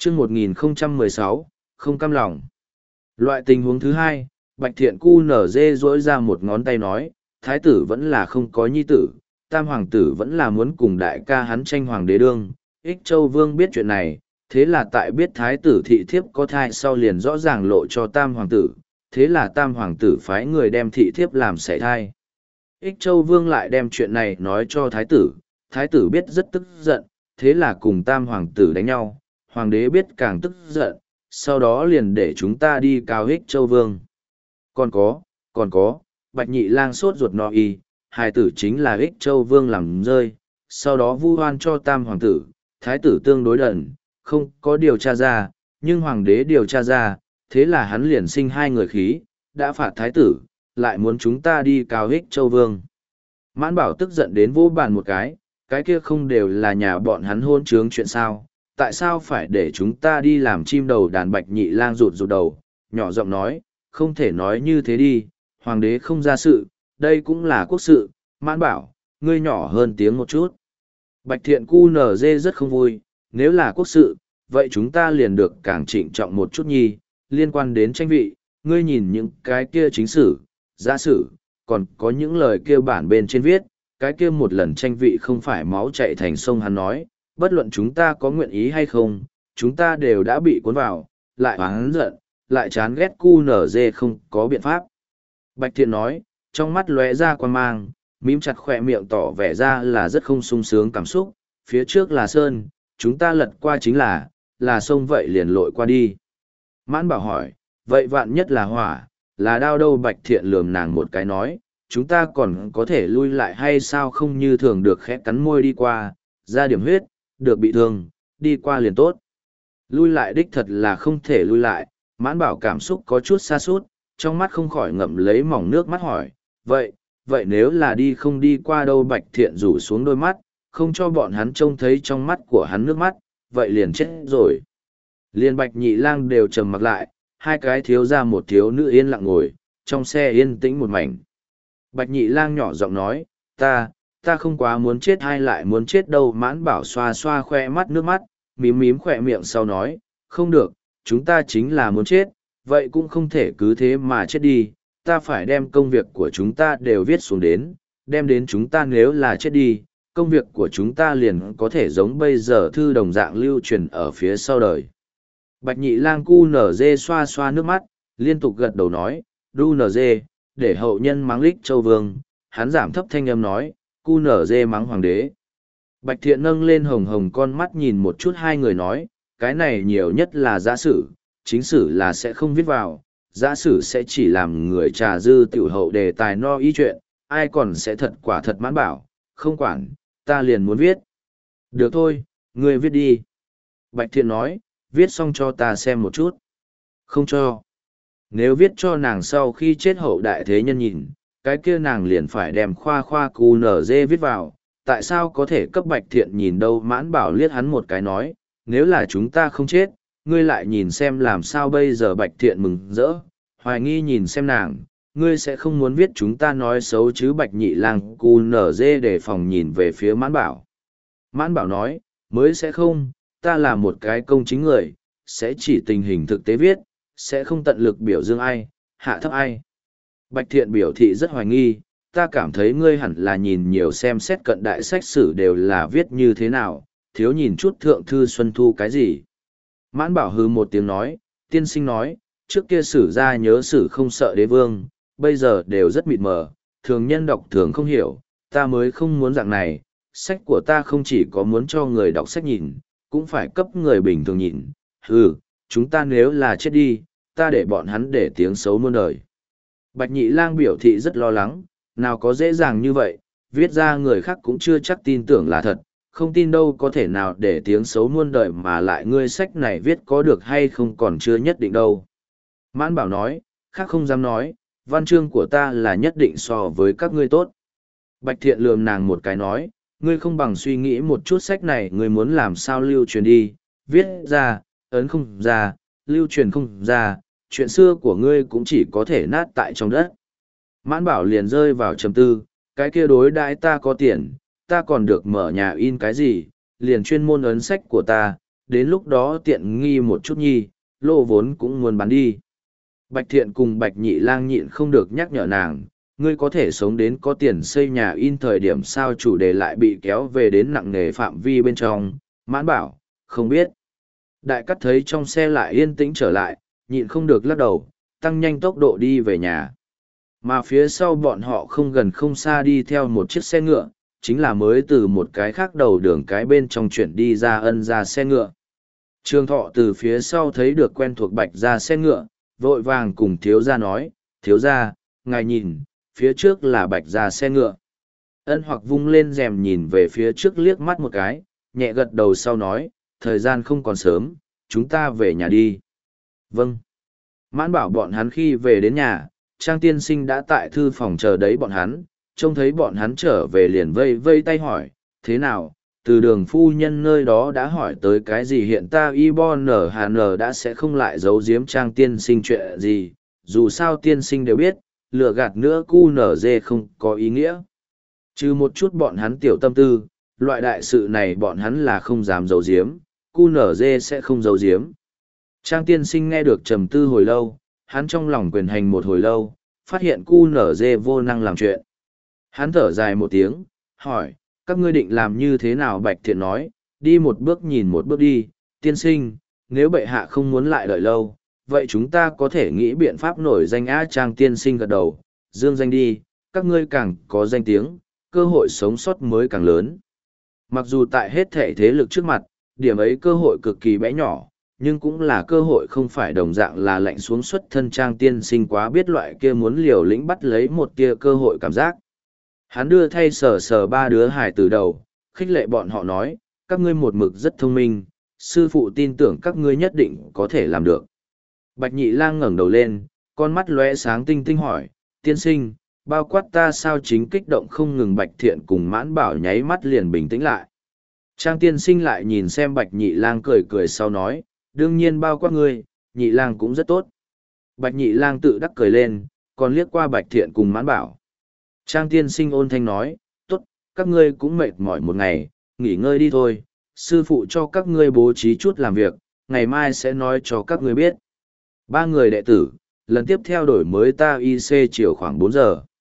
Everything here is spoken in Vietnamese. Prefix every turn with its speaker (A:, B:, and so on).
A: chương 1016, không cam lòng. Loại tình huống thứ hai, Bạch Thiện cu nở dê dỗi ra một ngón tay nói, thái tử vẫn là không có nhi tử, tam hoàng tử vẫn là muốn cùng đại ca hắn tranh hoàng đế đương. Ích Châu Vương biết chuyện này, thế là tại biết thái tử thị thiếp có thai sau liền rõ ràng lộ cho tam hoàng tử, thế là tam hoàng tử phái người đem thị thiếp làm sảy thai. Ích Châu Vương lại đem chuyện này nói cho thái tử biết rất tức giận, thế là cùng tam hoàng tử đánh nhau, hoàng đế biết càng tức giận, sau đó liền để chúng ta đi cáo Ích Châu Vương. Còn có, Bạch Nhị Lang sốt ruột no y, hài tử chính là Ích Châu Vương làm rơi, sau đó vu oan cho tam hoàng tử, thái tử tương đối đần, không có điều tra ra, nhưng hoàng đế điều tra ra, thế là hắn liền sinh hai người khí, đã phạt thái tử, lại muốn chúng ta đi cáo Ích Châu Vương. Mãn Bảo tức giận đến vô bàn một cái kia không đều là nhà bọn hắn hôn trướng chuyện sao, tại sao phải để chúng ta đi làm chim đầu đàn? Bạch Nhị Lang rụt đầu, nhỏ giọng nói, không thể nói như thế đi, hoàng đế không ra sự, đây cũng là quốc sự. Mãn Bảo, ngươi nhỏ hơn tiếng một chút. Bạch Thiện cu nở dê rất không vui, nếu là quốc sự, vậy chúng ta liền được càng trịnh trọng một chút nhi, liên quan đến tranh vị, ngươi nhìn những cái kia chính sử, giả sử, còn có những lời kia bản bên trên viết, cái kia một lần tranh vị không phải máu chạy thành sông. Hắn nói, bất luận chúng ta có nguyện ý hay không, chúng ta đều đã bị cuốn vào, lại oán giận, lại chán ghét cu nở dê không có biện pháp. Bạch Thiện nói, trong mắt lóe ra quan mang, mím chặt khỏe miệng tỏ vẻ ra là rất không sung sướng cảm xúc, phía trước là sơn, chúng ta lật qua chính là sông, vậy liền lội qua đi. Mãn Bảo hỏi, vậy vạn nhất là hỏa, là đao đâu? Bạch Thiện lườm nàng một cái nói, chúng ta còn có thể lui lại hay sao? Không như thường được khẽ cắn môi đi qua, ra điểm huyết, được bị thương, đi qua liền tốt. Lui lại đích thật là không thể lui lại. Mãn Bảo cảm xúc có chút xa sút, trong mắt không khỏi ngậm lấy mỏng nước mắt hỏi, vậy nếu là đi không đi qua đâu? Bạch Thiện rủ xuống đôi mắt, không cho bọn hắn trông thấy trong mắt của hắn nước mắt, vậy liền chết rồi. Liên Bạch Nhị Lang đều trầm mặc lại, hai cái thiếu gia một thiếu nữ yên lặng ngồi, trong xe yên tĩnh một mảnh. Bạch Nhị Lang nhỏ giọng nói, ta không quá muốn chết hay lại muốn chết đâu? Mãn Bảo xoa xoa khoe mắt nước mắt, mím mím khỏe miệng sau nói, không được, chúng ta chính là muốn chết, vậy cũng không thể cứ thế mà chết đi, ta phải đem công việc của chúng ta đều viết xuống đến, đem đến chúng ta nếu là chết đi, công việc của chúng ta liền có thể giống bây giờ thư đồng dạng lưu truyền ở phía sau đời. Bạch Nhị Lang cu nở dê xoa xoa nước mắt, liên tục gật đầu nói, đu nở dê, để hậu nhân mắng Ích Châu Vương. Hắn giảm thấp thanh âm nói, cu nở dê mắng hoàng đế. Bạch Thiện nâng lên hồng hồng con mắt nhìn một chút hai người nói, cái này nhiều nhất là giả sử, chính sử là sẽ không viết vào, giả sử sẽ chỉ làm người trà dư tiểu hậu đề tài no ý chuyện, ai còn sẽ thật quả thật. Mãn Bảo, không quản, ta liền muốn viết. Được thôi, ngươi viết đi. Bạch Thiện nói, viết xong cho ta xem một chút. Không cho. Nếu viết cho nàng sau khi chết hậu đại thế nhân nhìn, cái kia nàng liền phải đem khoa cu nở dê viết vào, tại sao có thể cấp Bạch Thiện nhìn đâu? Mãn Bảo liếc hắn một cái nói, nếu là chúng ta không chết, ngươi lại nhìn xem làm sao bây giờ? Bạch Thiện mừng rỡ, hoài nghi nhìn xem nàng, ngươi sẽ không muốn viết chúng ta nói xấu chứ? Bạch Nhị Lang cu nở dê để phòng nhìn về phía Mãn Bảo. Mãn Bảo nói, mới sẽ không, ta là một cái công chính người, sẽ chỉ tình hình thực tế viết, sẽ không tận lực biểu dương ai, hạ thấp ai. Bạch Thiện biểu thị rất hoài nghi, ta cảm thấy ngươi hẳn là nhìn nhiều xem xét cận đại sách sử đều là viết như thế nào, thiếu nhìn chút thượng thư Xuân Thu cái gì. Mãn Bảo hừ một tiếng nói, tiên sinh nói, trước kia sử gia nhớ sử không sợ đế vương, bây giờ đều rất mịt mờ, thường nhân đọc thường không hiểu, ta mới không muốn dạng này, sách của ta không chỉ có muốn cho người đọc sách nhìn, cũng phải cấp người bình thường nhìn. Chúng ta nếu là chết đi, ta để bọn hắn để tiếng xấu muôn đời. Bạch Nhị Lang biểu thị rất lo lắng, nào có dễ dàng như vậy, viết ra người khác cũng chưa chắc tin tưởng là thật, không tin đâu có thể nào để tiếng xấu muôn đời, mà lại ngươi sách này viết có được hay không còn chưa nhất định đâu. Mãn Bảo nói, khác không dám nói, văn chương của ta là nhất định so với các ngươi tốt. Bạch Thiện lườm nàng một cái nói, ngươi không bằng suy nghĩ một chút sách này ngươi muốn làm sao lưu truyền đi, viết ra, ấn không ra, lưu truyền không ra, chuyện xưa của ngươi cũng chỉ có thể nát tại trong đất. Mãn Bảo liền rơi vào trầm tư, cái kia đối đãi ta có tiền, ta còn được mở nhà in cái gì, liền chuyên môn ấn sách của ta, đến lúc đó tiện nghi một chút nhi, lô vốn cũng muốn bán đi. Bạch Thiện cùng Bạch Nhị Lang nhịn không được nhắc nhở nàng, ngươi có thể sống đến có tiền xây nhà in thời điểm sao chủ đề lại bị kéo về đến nặng nề phạm vi bên trong, Mãn bảo, không biết. Đại cắt thấy trong xe lại yên tĩnh trở lại, nhịn không được lắc đầu, tăng nhanh tốc độ đi về nhà. Mà phía sau bọn họ không gần không xa đi theo một chiếc xe ngựa, chính là mới từ một cái khác đầu đường cái bên trong chuyển đi ra Ân ra xe ngựa. Trương Thọ từ phía sau thấy được quen thuộc Bạch ra xe ngựa, vội vàng cùng thiếu gia nói, thiếu gia, ngài nhìn, phía trước là Bạch ra xe ngựa. Ân hoặc vung lên rèm nhìn về phía trước liếc mắt một cái, nhẹ gật đầu sau nói, thời gian không còn sớm, chúng ta về nhà đi. Vâng. Mãn bảo bọn hắn khi về đến nhà, Trang tiên sinh đã tại thư phòng chờ đấy bọn hắn, trông thấy bọn hắn trở về liền vây vây tay hỏi, thế nào, từ đường phu nhân nơi đó đã hỏi tới cái gì hiện ta y bo nở hà nở đã sẽ không lại giấu giếm Trang tiên sinh chuyện gì, dù sao tiên sinh đều biết, lừa gạt nữa cu nở dê không có ý nghĩa. Trừ một chút bọn hắn tiểu tâm tư, loại đại sự này bọn hắn là không dám giấu giếm, cu nở dê sẽ không giấu giếm. Trang tiên sinh nghe được trầm tư hồi lâu, hắn trong lòng quyền hành một hồi lâu, phát hiện cu nở dê vô năng làm chuyện. Hắn thở dài một tiếng, hỏi, các ngươi định làm như thế nào? Bạch Thiện nói, đi một bước nhìn một bước đi, tiên sinh, nếu bệ hạ không muốn lại đợi lâu, vậy chúng ta có thể nghĩ biện pháp nổi danh á. Trang tiên sinh gật đầu, dương danh đi, các ngươi càng có danh tiếng, cơ hội sống sót mới càng lớn. Mặc dù tại hết thể thế lực trước mặt, điểm ấy cơ hội cực kỳ bé nhỏ, nhưng cũng là cơ hội không phải đồng dạng là lạnh xuống xuất thân. Trang tiên sinh quá biết loại kia muốn liều lĩnh bắt lấy một tia cơ hội cảm giác. Hắn đưa thay sờ sờ ba đứa hải từ đầu, khích lệ bọn họ nói, các ngươi một mực rất thông minh, sư phụ tin tưởng các ngươi nhất định có thể làm được. Bạch Nhị Lang ngẩng đầu lên, con mắt lóe sáng tinh tinh hỏi, tiên sinh, bao quát ta sao? Chính kích động không ngừng. Bạch Thiện cùng Mãn bảo nháy mắt liền bình tĩnh lại. Trang tiên sinh lại nhìn xem Bạch Nhị Lang cười cười sau nói, đương nhiên bao quát ngươi, Nhị Lang cũng rất tốt. Bạch Nhị Lang tự đắc cười lên, còn liếc qua Bạch Thiện cùng Mãn bảo. Trang tiên sinh ôn thanh nói, tốt, các ngươi cũng mệt mỏi một ngày, nghỉ ngơi đi thôi, sư phụ cho các ngươi bố trí chút làm việc, ngày mai sẽ nói cho các ngươi biết. Ba người đệ tử, lần tiếp theo đổi mới ta IC chiều khoảng 4 giờ.